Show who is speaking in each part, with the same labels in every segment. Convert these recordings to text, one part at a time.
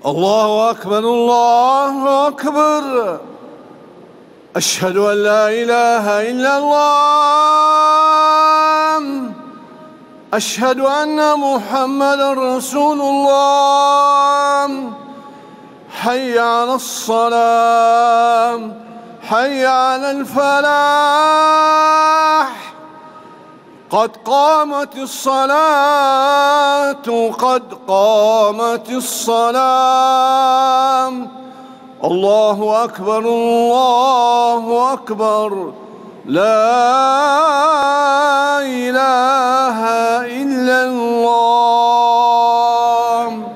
Speaker 1: الله أكبر الله أكبر. أشهد أن لا إله إلا الله. أشهد أن محمدًا رسول الله. حي على الصلاة، حي على الفلاح. قد قامت الصلاة، قد قامت الصلاة. الله أكبر الله أكبر. لا إله إلا الله.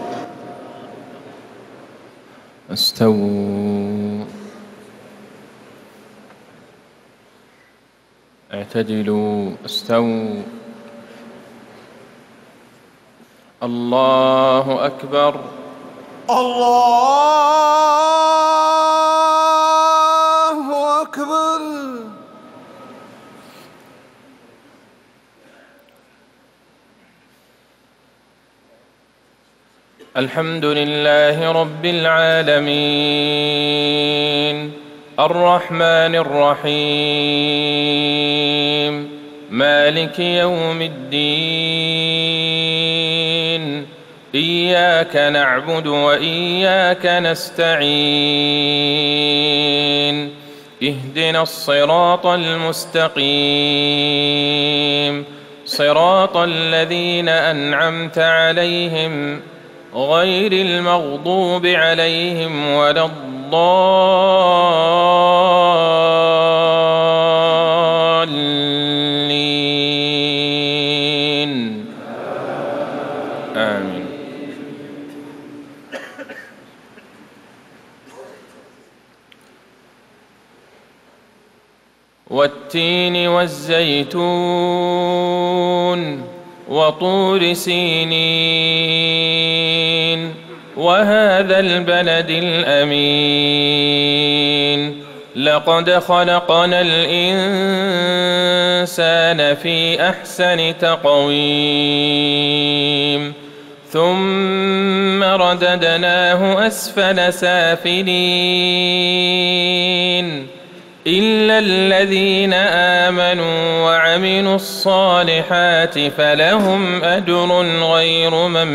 Speaker 2: استووا، اعتدلوا، استووا. الله أكبر
Speaker 1: الله أكبر.
Speaker 2: الحمد لله رب العالمين، الرحمن الرحيم، مالك يوم الدين. إياك نعبد وإياك نستعين. اهدنا الصراط المستقيم، صراط الذين أنعمت عليهم غير المغضوب عليهم ولا الضالين. آمين. والتين والزيتون وطور سينين وهذا البلد الأمين. لقد خلقنا الإنسان في أحسن تقويم ثم رددناه أسفل سافلين إلا الذين آمنوا وعملوا الصالحات فلهم أجر غير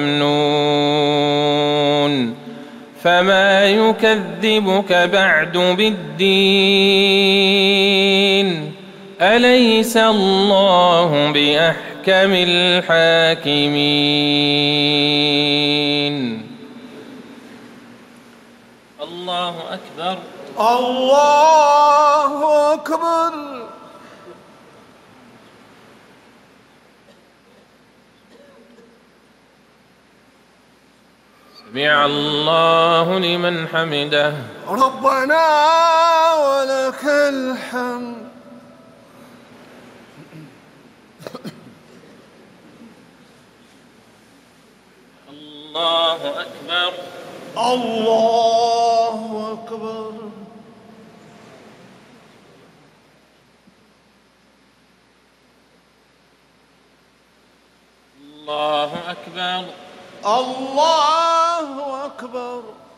Speaker 2: ممنون. فما يكذبك بعد بالدين؟ أليس الله بأحكم الحاكمين؟ الله أكبر
Speaker 1: الله أكبر.
Speaker 2: سمع الله لمن حمده.
Speaker 1: ربنا ولك الحمد.
Speaker 2: الله أكبر
Speaker 1: الله أكبر.
Speaker 2: الله أكبر
Speaker 1: الله أكبر.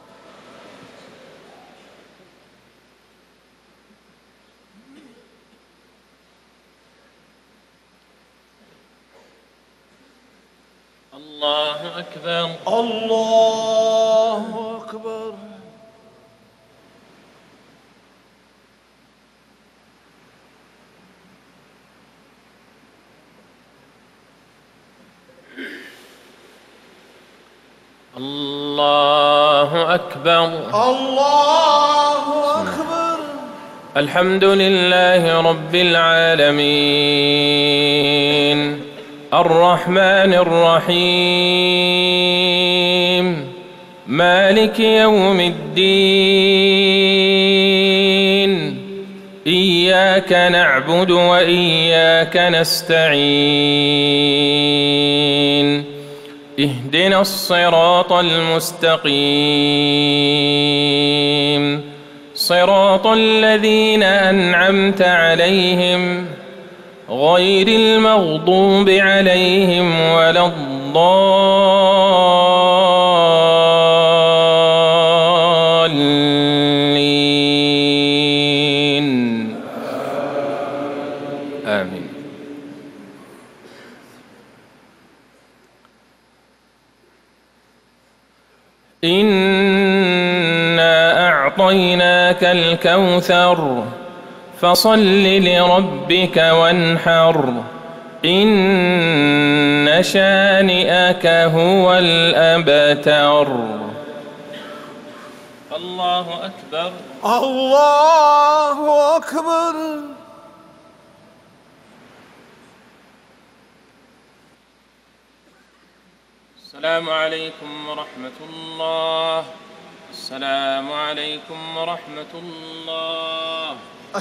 Speaker 2: الله أكبر
Speaker 1: الله أكبر.
Speaker 2: الله أكبر
Speaker 1: الله أكبر.
Speaker 2: الحمد لله رب العالمين، الرحمن الرحيم، مالك يوم الدين. إياك نعبد وإياك نستعين. اهدنا الصراط المستقيم، صراط الذين أنعمت عليهم غير المغضوب عليهم ولا الضالين. إنا أعطيناك الكوثر فصل لربك وانحر إن شانئك هو الأبتر. الله أكبر.
Speaker 1: الله أكبر.
Speaker 2: السلام عليكم ورحمة الله. السلام عليكم ورحمة الله.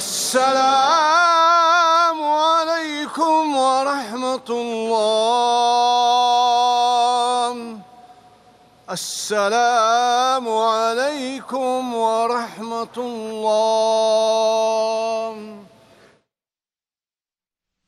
Speaker 1: السلام عليكم ورحمة الله. السلام عليكم ورحمة الله.